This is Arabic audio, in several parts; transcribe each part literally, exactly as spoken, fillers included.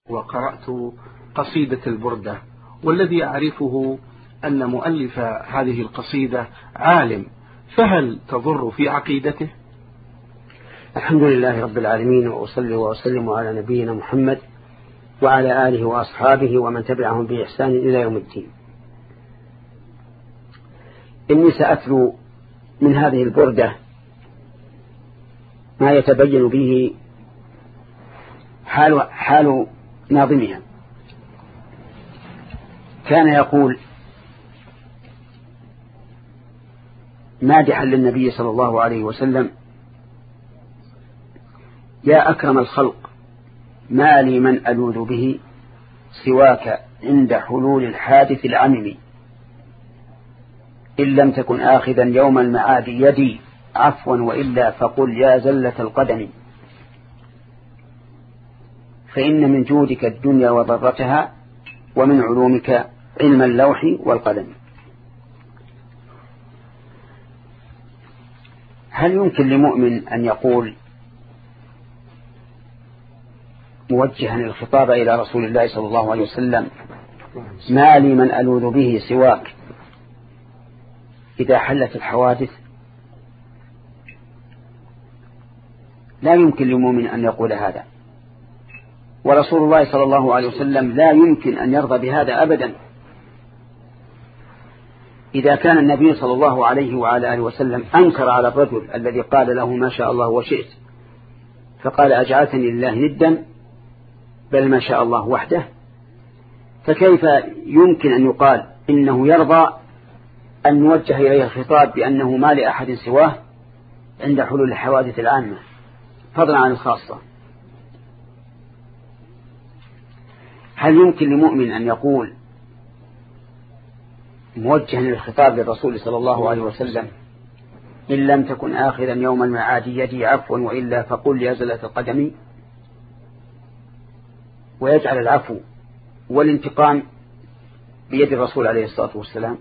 وقرأت قصيدة البردة، والذي أعرفه أن مؤلف هذه القصيدة عالم، فهل تضر في عقيدته؟ الحمد لله رب العالمين، وأصلي وأسلم على نبينا محمد وعلى آله وأصحابه ومن تبعهم بإحسان إلى يوم الدين. إني سأتلو من هذه البردة ما يتبين به حال, حال ناظمها. كان يقول مادحا للنبي صلى الله عليه وسلم: يا أكرم الخلق، ما لي من ألوذ به سواك عند حلول الحادث العمم، إن لم تكن آخذا يوم المعاد يدي عفوا وإلا فقل يا زلة القدم، فإن من جودك الدنيا وضرتها ومن علومك علم اللوح والقلم. هل يمكن لمؤمن أن يقول موجها الخطاب إلى رسول الله صلى الله عليه وسلم: ما لي من ألوذ به سواك إذا حلت الحوادث؟ لا يمكن لمؤمن أن يقول هذا، ورسول الله صلى الله عليه وسلم لا يمكن أن يرضى بهذا أبدا. إذا كان النبي صلى الله عليه وعلى آله وسلم أنكر على الرجل الذي قال له ما شاء الله وشئت، فقال أجعلتني لله ندا بل ما شاء الله وحده، فكيف يمكن أن يقال إنه يرضى أن نوجه إليه الخطاب بأنه ما لأحد سواه عند حلول الحوادث العامة فضلا عن الخاصة؟ هل يمكن لمؤمن أن يقول موجها للخطاب للرسول صلى الله عليه وسلم: إن لم تكن آخذا يوم المعاد يدي عفوا وإلا فقل يا زلة القدم، ويجعل العفو والانتقام بيد الرسول عليه الصلاة والسلام؟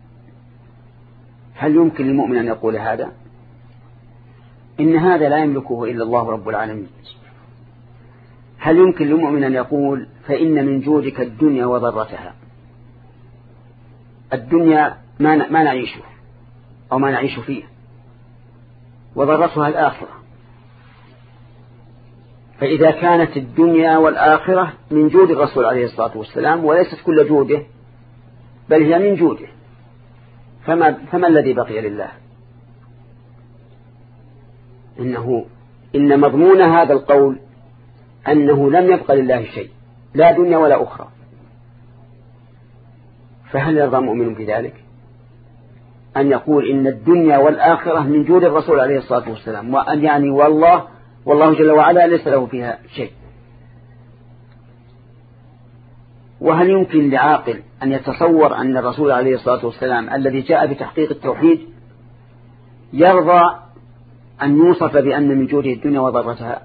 هل يمكن للمؤمن أن يقول هذا؟ إن هذا لا يملكه إلا الله رب العالمين. هل يمكن للمؤمن أن يقول فإن من جودك الدنيا وضرتها؟ الدنيا ما ما نعيشه أو ما نعيش فيه، وضرتها الآخرة. فإذا كانت الدنيا والآخرة من جود الرسول عليه الصلاة والسلام وليست كل جوده بل هي من جوده، فما, فما الذي بقي لله؟ إنه إن مضمون هذا القول أنه لم يبقى لله شيء، لا دنيا ولا أخرى. فهل يرضى مؤمن بذلك أن يقول إن الدنيا والآخرة من جود الرسول عليه الصلاة والسلام، وأن يعني والله والله جل وعلا ليس له فيها شيء؟ وهل يمكن لعاقل أن يتصور أن الرسول عليه الصلاة والسلام الذي جاء بتحقيق التوحيد يرضى أن يوصف بأن من جوده الدنيا وضرتها؟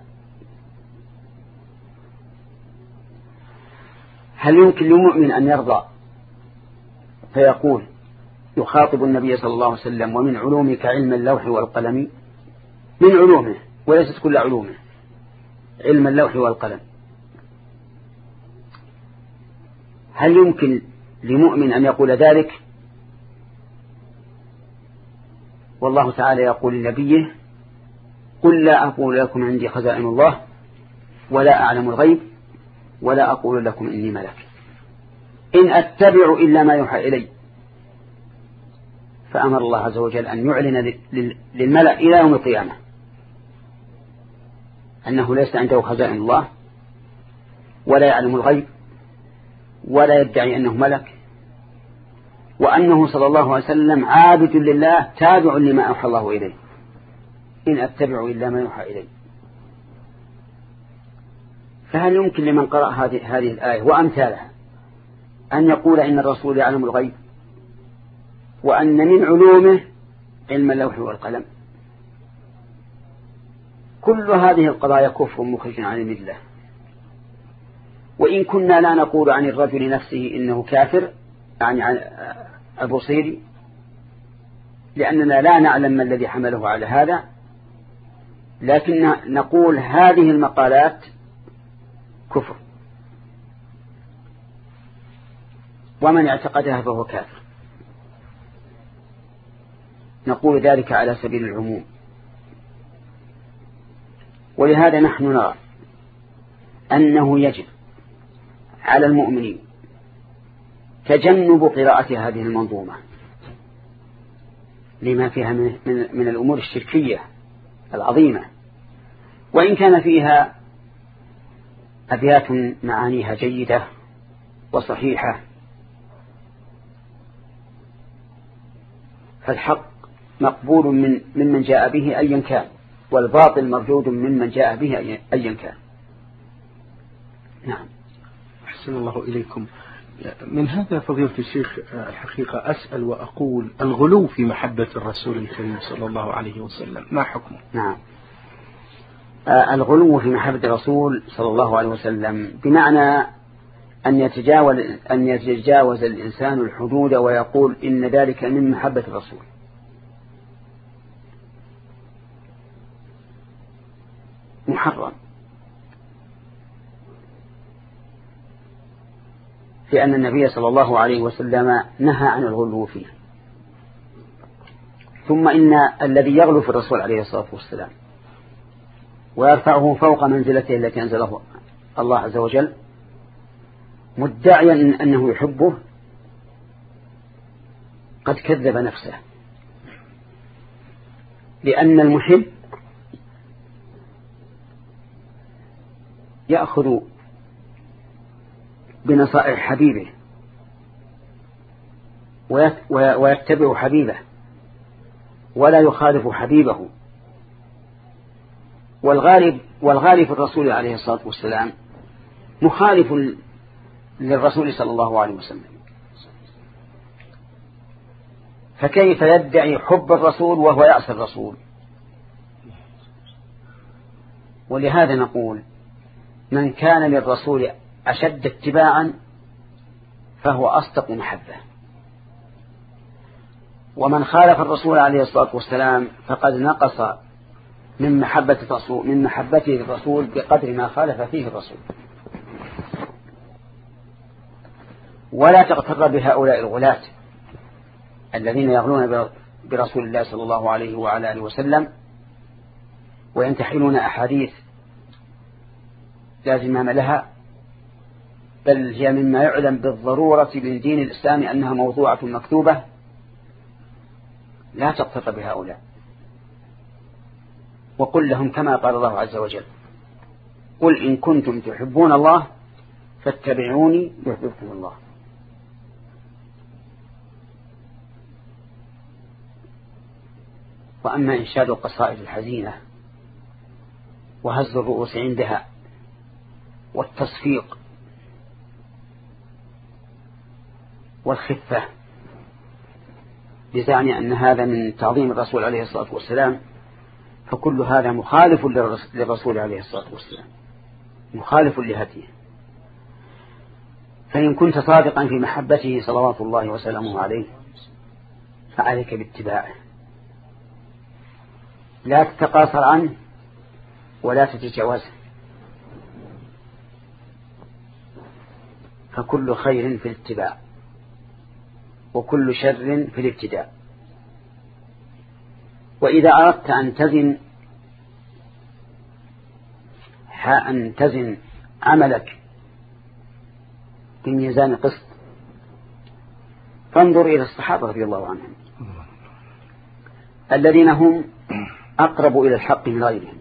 هل يمكن لمؤمن أن يرضى فيقول يخاطب النبي صلى الله عليه وسلم: ومن علومك علم اللوح والقلم؟ من علومه وليست كل علومه، علم اللوح والقلم. هل يمكن لمؤمن أن يقول ذلك؟ والله تعالى يقول لنبيه: قل لا أقول لكم عندي خزائن الله ولا أعلم الغيب ولا أقول لكم إني ملك إن أتبع إلا ما يوحى إلي. فأمر الله عز وجل أن يعلن للملأ إلى يوم القيامة أنه ليس عنده خزائن الله ولا يعلم الغيب ولا يدعي أنه ملك، وأنه صلى الله عليه وسلم عابد لله تابع لما أوحى الله إليه، إن أتبع إلا ما يوحى إليه. فهل يمكن لمن قرأ هذه هذه الآية وأمثالها أن يقول إن الرسول يعلم الغيب وأن من علومه علم اللوح والقلم؟ كل هذه القضايا كفر مخرج عن الملة. وإن كنا لا نقول عن الرجل نفسه إنه كافر، يعني عن البصيري، لأننا لا نعلم ما الذي حمله على هذا، لكن نقول هذه المقالات كفر ومن اعتقدها فهو كافر. نقول ذلك على سبيل العموم. ولهذا نحن نرى أنه يجب على المؤمنين تجنب قراءة هذه المنظومة لما فيها من, من, من الأمور الشركية العظيمة، وإن كان فيها أبيات معانيها جيدة وصحيحة، فالحق مقبول من ممن جاء به أيا كان، والباطل مردود ممن جاء به أيا كان. نعم. أحسن الله إليكم. من هذا فضيلة الشيخ الحقيقة أسأل وأقول الغلو في محبة الرسول الكريم صلى الله عليه وسلم ما حكمه؟ نعم. الغلو في محبة الرسول صلى الله عليه وسلم بمعنى أن يتجاوز أن يتجاوز الإنسان الحدود ويقول إن ذلك من محبة الرسول. محرم، لأن النبي صلى الله عليه وسلم نهى عن الغلو فيه. ثم إن الذي يغلو في الرسول عليه الصلاة والسلام ويرفعه فوق منزلته التي أنزله الله عز وجل مدعيا أنه يحبه قد كذب نفسه، لأن المحب يأخذ بنصائح حبيبه ويتبع حبيبه ولا يخالف حبيبه. والغالب والغالب في الرسول عليه الصلاة والسلام مخالف للرسول صلى الله عليه وسلم، فكيف يدعي حب الرسول وهو يعصي الرسول؟ ولهذا نقول من كان للرسول أشد اتباعا فهو أصدق محبة، ومن خالف الرسول عليه الصلاة والسلام فقد نقص من محبة الرسول من محبته للرسول بقدر ما خالف فيه الرسول. ولا تغتر بهؤلاء الغلاة الذين يغلون برسول الله صلى الله عليه وعلى آله وسلم وينتحلون أحاديث لا زمام لها، بل هي مما يعلم بالضرورة للدين الإسلامي أنها موضوعة مكتوبة. لا تغتر بهؤلاء، وقل لهم كما قال الله عز وجل: قل إن كنتم تحبون الله فاتبعوني يحببكم الله. وأما إنشاد القصائد الحزينة وهز الرؤوس عندها والتصفيق والخفة بزعم أن هذا من تعظيم الرسول عليه الصلاة والسلام، فكل هذا مخالف للرسول عليه الصلاة والسلام، مخالف لهديه. فإن كنت صادقا في محبته صلوات الله وسلامه عليه فعليك باتباعه، لا تتقاصر عنه ولا تتجاوزه، فكل خير في الاتباع وكل شر في الابتداء. وإذا أردت أن تزن أن تزن عملك بميزان قسط فانظر إلى الصحابة رضي الله عنهم الذين هم أقرب إلى الحق من غيرهم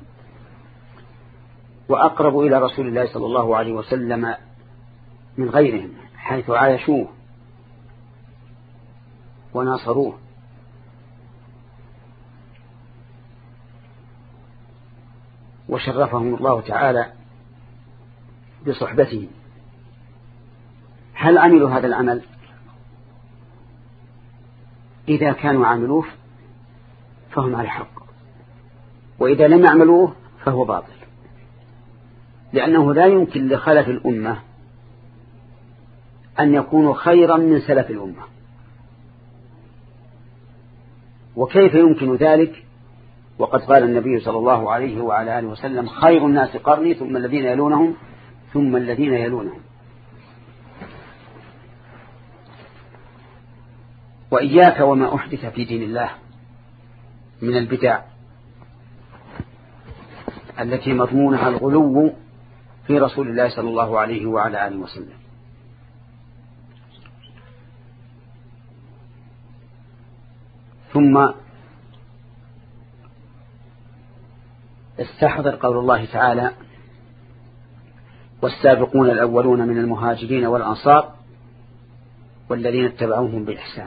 وأقرب إلى رسول الله صلى الله عليه وسلم من غيرهم، حيث عايشوه وناصروه. وشرفهم الله تعالى بصحبته. هل عملوا هذا العمل؟ إذا كانوا عملوه فهم على الحق، وإذا لم يعملوه فهو باطل، لأنه لا يمكن لخلف الأمة أن يكونوا خيرا من سلف الأمة. وكيف يمكن ذلك وقد قال النبي صلى الله عليه وعلى آله وسلم: خير الناس قرني ثم الذين يلونهم ثم الذين يلونهم. وإياك وما أحدث في دين الله من البدع التي مضمونها الغلو في رسول الله صلى الله عليه وعلى آله وسلم. ثم استحضر قول الله تعالى: والسابقون الأولون من المهاجرين والأنصار والذين اتبعوهم بإحسان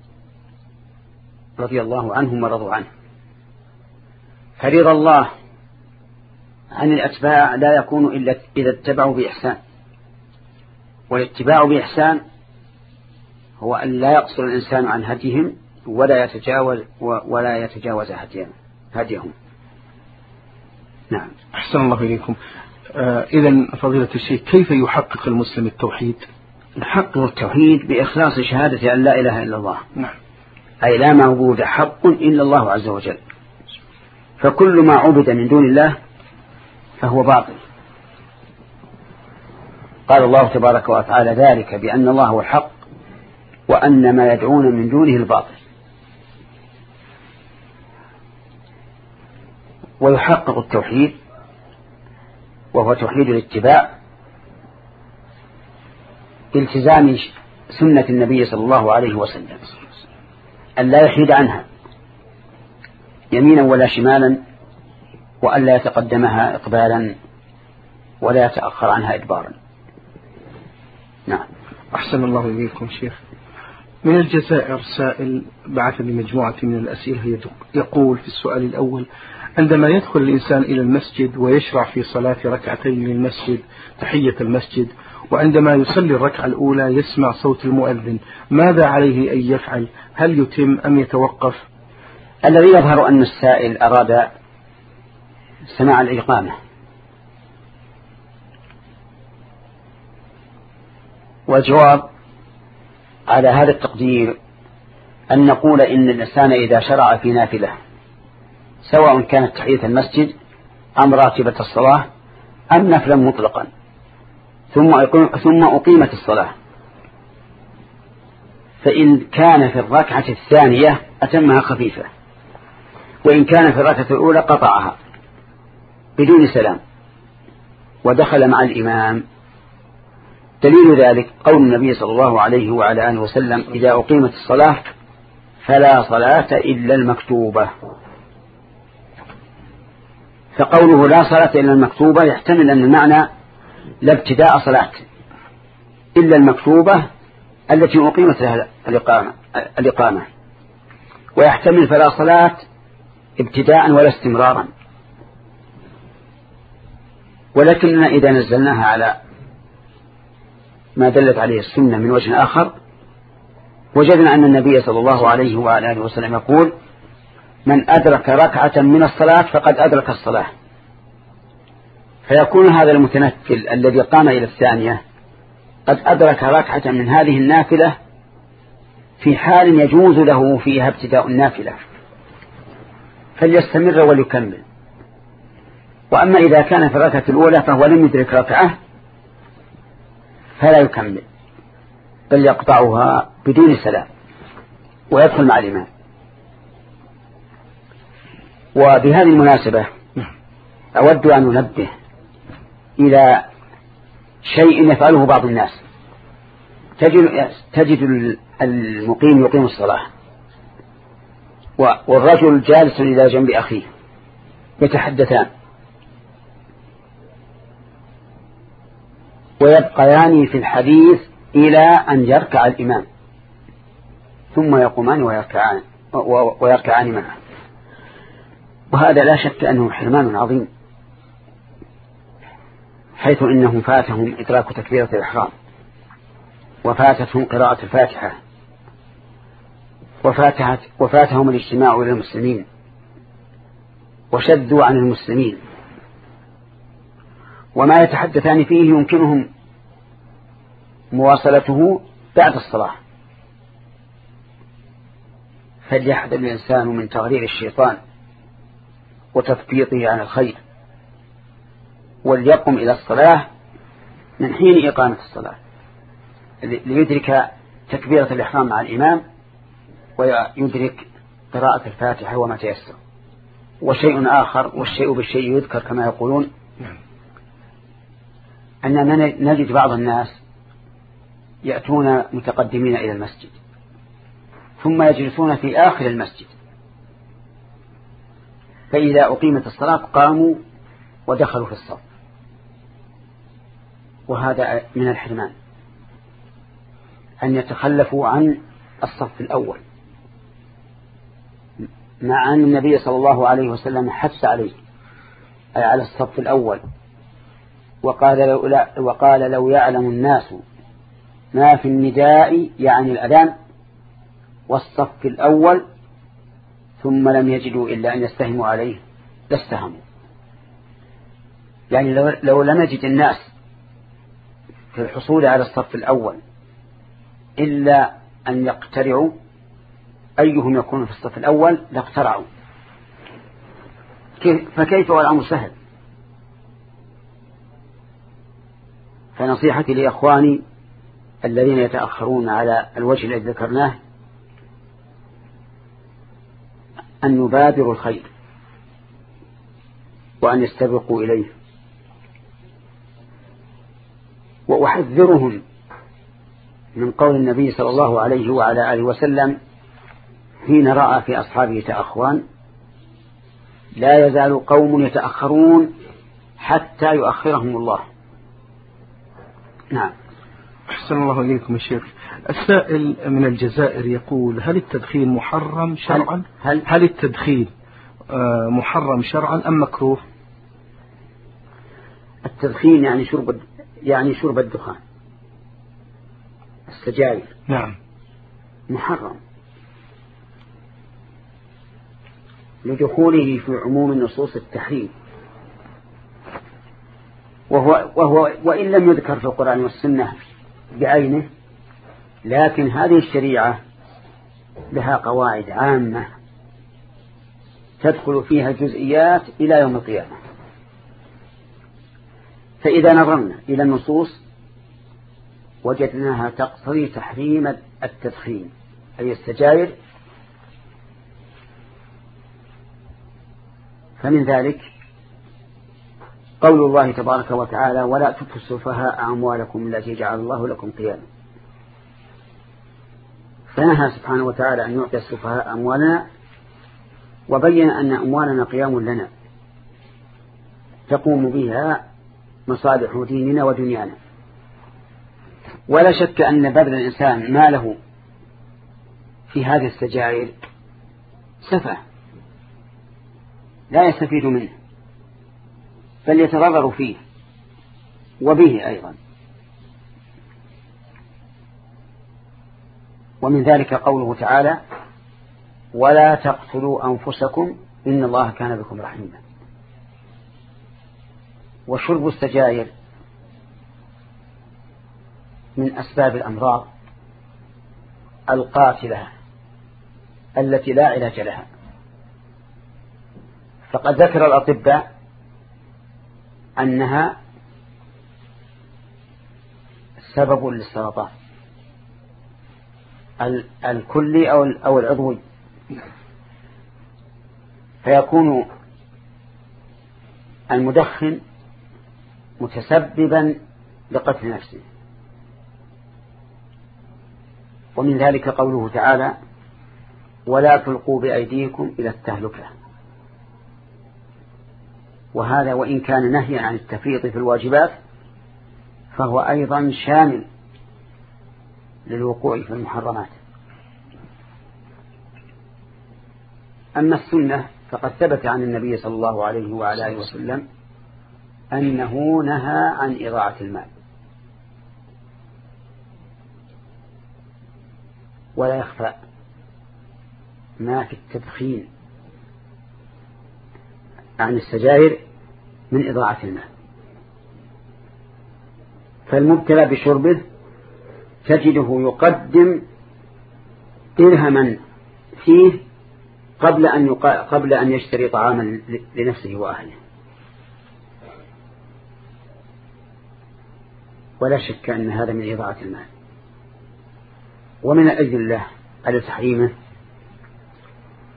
رضي الله عنهم ورضوا عنه. فرضا الله عن الأتباع لا يكون إلا إذا اتبعوا بإحسان، والاتباع بإحسان هو أن لا يقصر الإنسان عن هديهم ولا يتجاوز ولا يتجاوز هديهم. نعم. أحسن الله إليكم. آه إذن فضيلة الشيخ، كيف يحقق المسلم التوحيد؟ يحقق التوحيد بإخلاص شهادة أن لا إله إلا الله. نعم. أي لا معبود حق إلا الله عز وجل، فكل ما عبد من دون الله فهو باطل. قال الله تبارك وتعالى: ذلك بأن الله هو الحق وأن ما يدعون من دونه الباطل. ويحقق التوحيد وهو توحيد الاتباع بالتزام سنة النبي صلى الله عليه وسلم، أن لا يحيد عنها يمينا ولا شمالا، وأن لا يتقدمها إقبالا ولا يتأخر عنها إدبارا. نعم. أحسن الله إليكم شيخ. من الجزائر سائل بعث بمجموعة من الأسئلة يقول في السؤال الأول: عندما يدخل الإنسان إلى المسجد ويشرع في صلاة ركعتين للمسجد تحية المسجد، وعندما يصلي الركعة الأولى يسمع صوت المؤذن، ماذا عليه أن يفعل؟ هل يتم أم يتوقف؟ الذي يظهر أن السائل أراد سماع الإقامة، والجواب على هذا التقدير أن نقول إن الإنسان إذا شرع في نافلة سواء كانت تحية المسجد أم راتبة الصلاة أم نفلا مطلقا ثم ثم أقيمت الصلاة، فإن كان في الركعة الثانية أتمها خفيفة، وإن كان في الركعة الأولى قطعها بدون سلام ودخل مع الإمام. دليل ذلك قول النبي صلى الله عليه وعلى آله وسلم: إذا أقيمت الصلاة فلا صلاة إلا المكتوبة. فقوله لا صلاة إلا المكتوبة يحتمل أن المعنى لا ابتداء صلاة إلا المكتوبة التي أقيمت لها الإقامة, الإقامة ويحتمل فلا صلاة ابتداء ولا استمرارا. ولكننا إذا نزلناها على ما دلت عليه السنة من وجه آخر وجدنا أن النبي صلى الله عليه وعلى آله وسلم يقول: من أدرك ركعة من الصلاة فقد أدرك الصلاة. فيكون هذا المتنفل الذي قام إلى الثانية قد أدرك ركعة من هذه النافلة في حال يجوز له فيها ابتداء النافلة، فليستمر وليكمل. وأما إذا كان في الركعة الأولى فهو لم يدرك ركعة فلا يكمل، بل يقطعها بدون سلام ويدخل مع الإمام. وبهذه المناسبة أود أن ننبه إلى شيء يفعله بعض الناس. تجد, تجد المقيم يقيم الصلاة والرجل جالس إلى جنب أخيه يتحدثان ويبقيان في الحديث إلى أن يركع الإمام ثم يقومان ويركعان, ويركعان معه. وهذا لا شك أنه حرمان عظيم، حيث إنهم فاتهم إدراك تكبيرة الإحرام، وفاتتهم قراءة الفاتحة، وفاتت وفاتهم الاجتماع إلى المسلمين، وشذوا عن المسلمين، وما يتحدثان فيه يمكنهم مواصلته بعد الصلاة. فليحذر الإنسان من تغرير الشيطان وتثبيطه عن الخير، وليقم إلى الصلاة من حين إقامة الصلاة ليدرك تكبيرة الإحرام مع الإمام ويدرك قراءة الفاتحة وما تيسر. وشيء آخر، والشيء بالشيء يذكر كما يقولون، أننا نجد بعض الناس يأتون متقدمين إلى المسجد ثم يجلسون في آخر المسجد، فإذا أقيمت الصلاة قاموا ودخلوا في الصف، وهذا من الحرمان أن يتخلفوا عن الصف الأول، مع أن النبي صلى الله عليه وسلم حث عليه أي على الصف الأول، وقال لو, لا وقال لو يعلم الناس ما في النداء يعني الأذان والصف الأول ثم لم يجدوا إلا أن يستهموا عليه لاستهموا. يعني لو, لو لم يجد الناس في الحصول على الصف الأول إلا أن يقترعوا أيهم يكون في الصف الأول لاقترعوا، فكيف والأمر سهل. فنصيحتي لإخواني الذين يتأخرون على الوجه الذي ذكرناه أن يبادروا الخير وأن يستبقوا إليه، وأحذرهم من قول النبي صلى الله عليه وعلى آله وسلم حين رأى في أصحابه تأخرا: لا يزال قوم يتأخرون حتى يؤخرهم الله. نعم. أحسن الله إليكم يا شيخ. السائل من الجزائر يقول: هل التدخين محرم شرعا؟ هل, هل التدخين محرم شرعا أم مكروه؟ التدخين يعني شرب يعني شرب الدخان، السجاير. نعم. محرم لدخوله في عموم النصوص التحريم، وهو, وهو وإن لم يذكر في القرآن والسنة بعينه، لكن هذه الشريعة لها قواعد عامة تدخل فيها الجزئيات إلى يوم القيامة. فإذا نظرنا إلى النصوص وجدناها تقتضي تحريم التدخين أي السجاير، فمن ذلك قول الله تبارك وتعالى: ولا تؤتوا السفهاء أموالكم التي جعل الله لكم قياما. فنهى سبحانه وتعالى أن يعطي السفهاء أموالنا، وبين أن أموالنا قيام لنا تقوم بها مصالح ديننا ودنيانا. ولا شك أن بذل الإنسان ماله في هذه السجائر سفه لا يستفيد منه، بل يتضرر فيه وبه أيضا. ومن ذلك قوله تعالى: ولا تقتلوا أنفسكم إن الله كان بكم رحيما. وشرب السجائر من أسباب الأمراض القاتلة التي لا علاج لها، فقد ذكر الأطباء أنها سبب للسرطان الكلي أو العضوي، فيكون المدخن متسببا لقتل نفسه. ومن ذلك قوله تعالى: ولا تلقوا بأيديكم إلى التهلكة. وهذا وإن كان نهيا عن التفريط في الواجبات فهو أيضا شامل للوقوع في المحرمات. أما السنة فقد ثبت عن النبي صلى الله عليه وعلى آله وسلم أنه نهى عن إضاعة المال، ولا يخفى ما في التدخين عن السجائر من إضاعة المال. فالمبتلى بشربه تجده يقدم درهما فيه قبل أن يقا... قبل أن يشتري طعاما لنفسه وأهله. ولا شك أن هذا من إضاعة المال. ومن الأدلة على تحريمه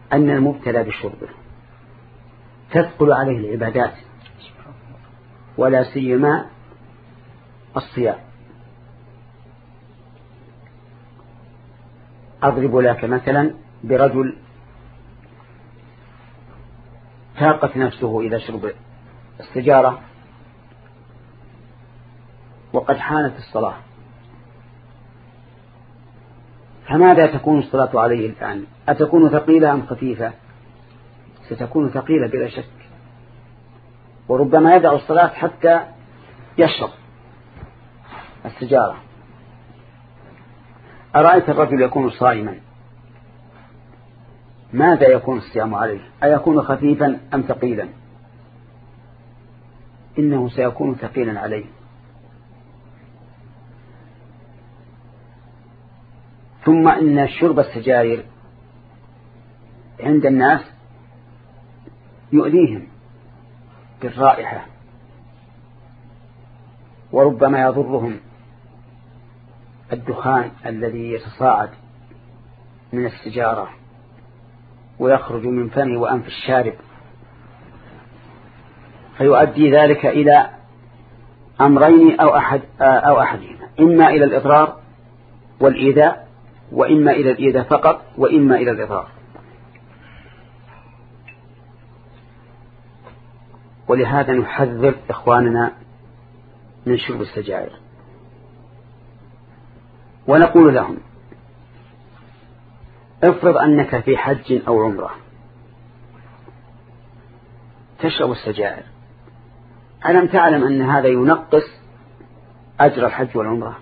أن المبتلى بشربه تثقل عليه العبادات ولا سيما الصيام. أضرب لك مثلا برجل تاقت نفسه إلى شرب السجارة وقد حانت الصلاة، فماذا تكون الصلاة عليه الآن؟ أتكون ثقيلة أم خفيفة؟ ستكون ثقيلة بلا شك، وربما يدع الصلاة حتى يشرب السجارة. أرأيت الرجل يكون صائما ماذا يكون الصيام عليه؟ أيكون خفيفا أم ثقيلا؟ إنه سيكون ثقيلا عليه. ثم إن شرب السجائر عند الناس يؤذيهم بالرائحة، وربما يضرهم الدخان الذي يتصاعد من السجارة ويخرج من فم وأنف الشارب، فيؤدي ذلك إلى أمرين أو أحد أو أحدهما، إما إلى الإضرار والإيذاء، وإما إلى الإيذاء فقط، وإما إلى الإضرار. ولهذا نحذر إخواننا من شرب السجائر، ونقول لهم افرض أنك في حج أو عمرة تشرب السجائر، ألم تعلم أن هذا ينقص أجر الحج والعمرة؟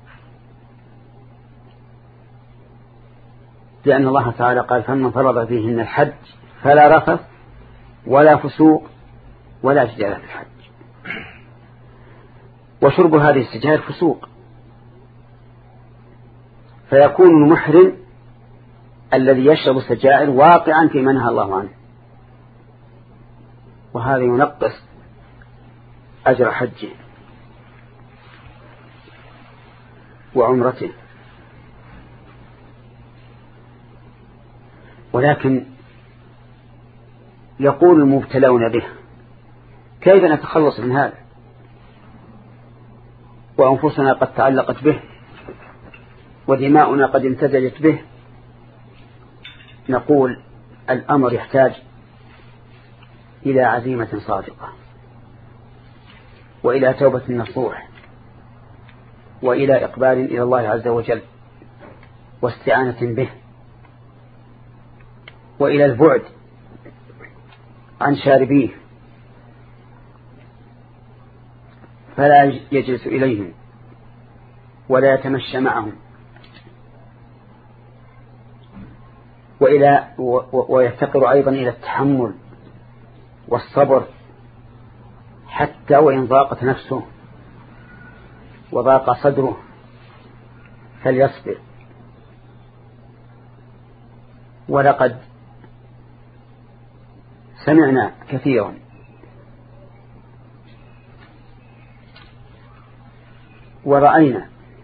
لأن الله تعالى قال فمن فرض فيهن الحج فلا رفث ولا فسوق ولا جدال في الحج. وشرب هذه السجائر فسوق، فيكون المحرم الذي يشرب السجائر واقعا في منهى الله عنه، وهذا ينقص أجر حجه وعمرته. ولكن يقول المبتلون به كيف نتخلص من هذا وأنفسنا قد تعلقت به ودماؤنا قد امتزجت به؟ نقول الأمر يحتاج إلى عزيمة صادقة، وإلى توبة نصوح، وإلى إقبال إلى الله عز وجل واستعانة به، وإلى البعد عن شاربيه فلا يجلس إليهم ولا يتمشى معهم، وإلى ويفتقر أيضا إلى التحمل والصبر، حتى وإن ضاقت نفسه وضاق صدره فليصبر. ولقد سمعنا كثيرا ورأينا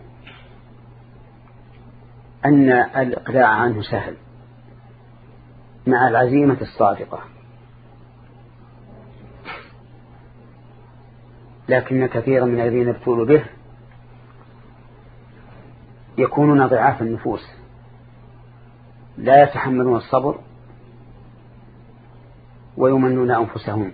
أن الإقلاع عنه سهل مع العزيمة الصادقة، لكن كثيرا من الذين ابتلوا به يكونون ضعاف النفوس لا يتحملون الصبر ويمنون أنفسهم،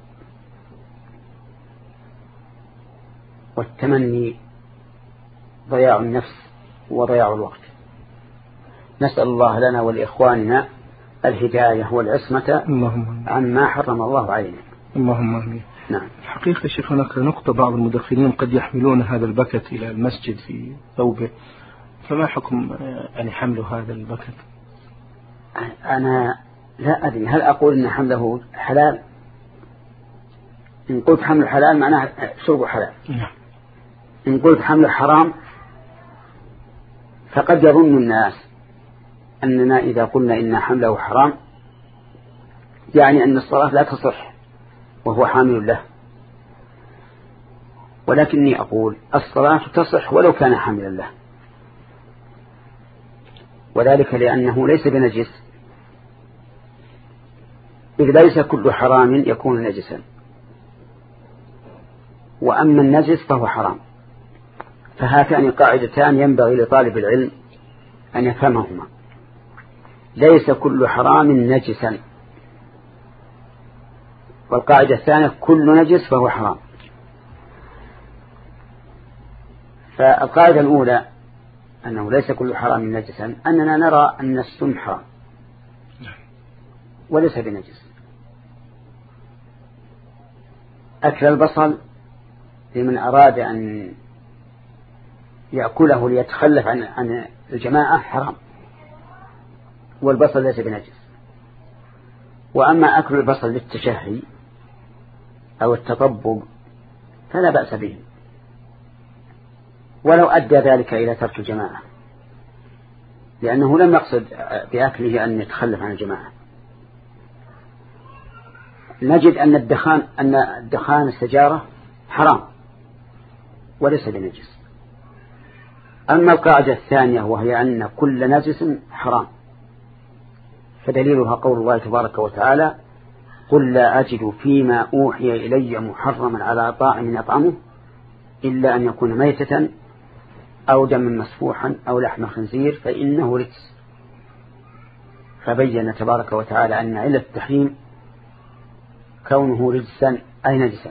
والتمني ضياع النفس وضياع الوقت. نسأل الله لنا ولإخواننا الهداية والعصمة عما حرم الله علينا. اللهم آمين. نعم. حقيقة شيخ هناك نقطة، بعض المدخنين قد يحملون هذا البكت إلى المسجد في ثوبه، فما حكم يعني حمل هذا البكت؟ أنا لا أدري هل أقول أن حمله حلال؟ إن قلت حمل حلال معناه شربه حلال. نعم. إن قلت حمل حرام فقد يظن الناس أننا إذا قلنا إن حمله حرام يعني أن الصلاة لا تصح وهو حامل له، ولكني أقول الصلاة تصح ولو كان حاملا له، وذلك لأنه ليس بنجس إذ ليس كل حرام يكون نجسا، وأما النجس فهو حرام. فهاتان قاعدتان ينبغي لطالب العلم أن يفهمهما. ليس كل حرام نجسا، والقاعدة الثانية كل نجس فهو حرام. فالقاعدة الأولى أنه ليس كل حرام نجسا، أننا نرى أن السم حرام وليس بنجس. أكل البصل لمن أراد أن يأكله ليتخلف عن عن الجماعة حرام، والبصل ليس بنجس. وأما أكل البصل للتشهي أو التطبب فلا بأس به، ولو أدى ذلك إلى ترك الجماعة، لأنه لم يقصد بأكله أن يتخلف عن الجماعة. نجد أن الدخان أن الدخان السجارة حرام وليس بنجس. أما القاعدة الثانية وهي أن كل نجس حرام، فدليلها قول الله تبارك وتعالى: قل لا أجد فيما أوحي إلي محرما على طاعم يطعمه إلا أن يكون ميتة أو دما مسفوحا أو لحم خنزير فإنه رجس. فبين تبارك وتعالى أن علة التحريم كونه رجسا أي نجسا،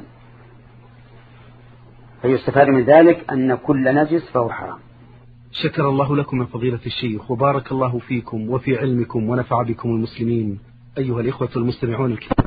فيستفاد من ذلك أن كل نجس فهو حرام. شكر الله لكم من فضيلة الشيخ، وبارك الله فيكم وفي علمكم ونفع بكم المسلمين. أيها الإخوة المستمعون الكرام.